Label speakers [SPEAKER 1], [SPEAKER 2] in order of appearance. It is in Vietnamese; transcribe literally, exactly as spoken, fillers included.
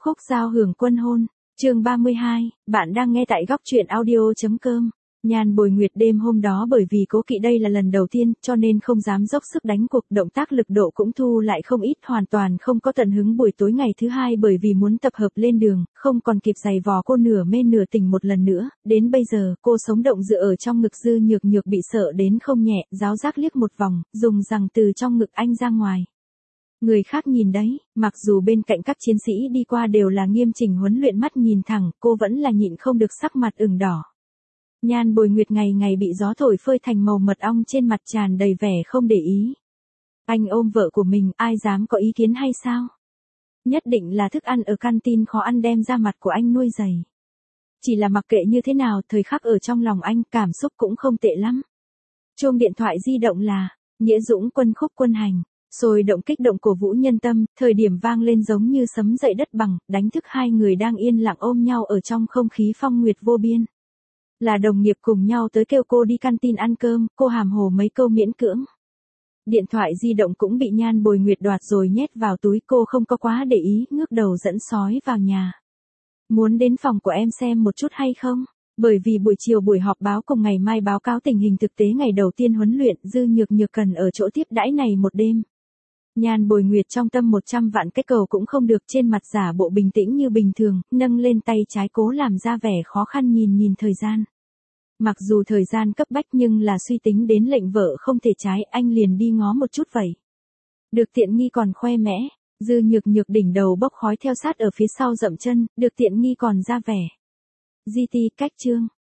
[SPEAKER 1] Khúc giao hưởng quân hôn, chương ba mươi hai, bạn đang nghe tại góc truyện audio.com. Nhan Bồi Nguyệt đêm hôm đó bởi vì cố kỵ đây là lần đầu tiên cho nên không dám dốc sức đánh cuộc, động tác lực độ cũng thu lại không ít, hoàn toàn không có tận hứng buổi tối ngày thứ hai bởi vì muốn tập hợp lên đường, không còn kịp giày vò cô nửa mê nửa tỉnh một lần nữa, đến bây giờ cô sống động dựa ở trong ngực Dư Nhược Nhược bị sợ đến không nhẹ, giáo giác liếc một vòng, dùng rằng từ trong ngực anh ra ngoài. Người khác nhìn đấy, mặc dù bên cạnh các chiến sĩ đi qua đều là nghiêm chỉnh huấn luyện, mắt nhìn thẳng, cô vẫn là nhịn không được sắc mặt ửng đỏ. Nhan Bồi Nguyệt ngày ngày bị gió thổi phơi thành màu mật ong, trên mặt tràn đầy vẻ không để ý. Anh ôm vợ của mình, ai dám có ý kiến hay sao? Nhất định là thức ăn ở canteen khó ăn đem ra mặt của anh nuôi dày. Chỉ là mặc kệ như thế nào, thời khắc ở trong lòng anh cảm xúc cũng không tệ lắm. Chuông điện thoại di động là Nghĩa Dũng Quân Khúc Quân Hành. Rồi động kích động cổ vũ nhân tâm, thời điểm vang lên giống như sấm dậy đất bằng, đánh thức hai người đang yên lặng ôm nhau ở trong không khí phong nguyệt vô biên. Là đồng nghiệp cùng nhau tới kêu cô đi canteen ăn cơm, cô hàm hồ mấy câu miễn cưỡng. Điện thoại di động cũng bị Nhan Bồi Nguyệt đoạt rồi nhét vào túi, cô không có quá để ý, ngước đầu dẫn sói vào nhà. Muốn đến phòng của em xem một chút hay không? Bởi vì buổi chiều buổi họp báo cùng ngày mai báo cáo tình hình thực tế ngày đầu tiên huấn luyện, Dư Nhược Nhược cần ở chỗ tiếp đãi này một đêm. Nhan Bồi Nguyệt trong tâm một trăm vạn cái cầu cũng không được, trên mặt giả bộ bình tĩnh như bình thường, nâng lên tay trái cố làm ra vẻ khó khăn nhìn nhìn thời gian. Mặc dù thời gian cấp bách nhưng là suy tính đến lệnh vợ không thể trái, anh liền đi ngó một chút vậy. Được tiện nghi còn khoe mẽ, Dư Nhược Nhược đỉnh đầu bốc khói theo sát ở phía sau dậm chân, được tiện nghi còn ra vẻ. giê tê cách chương,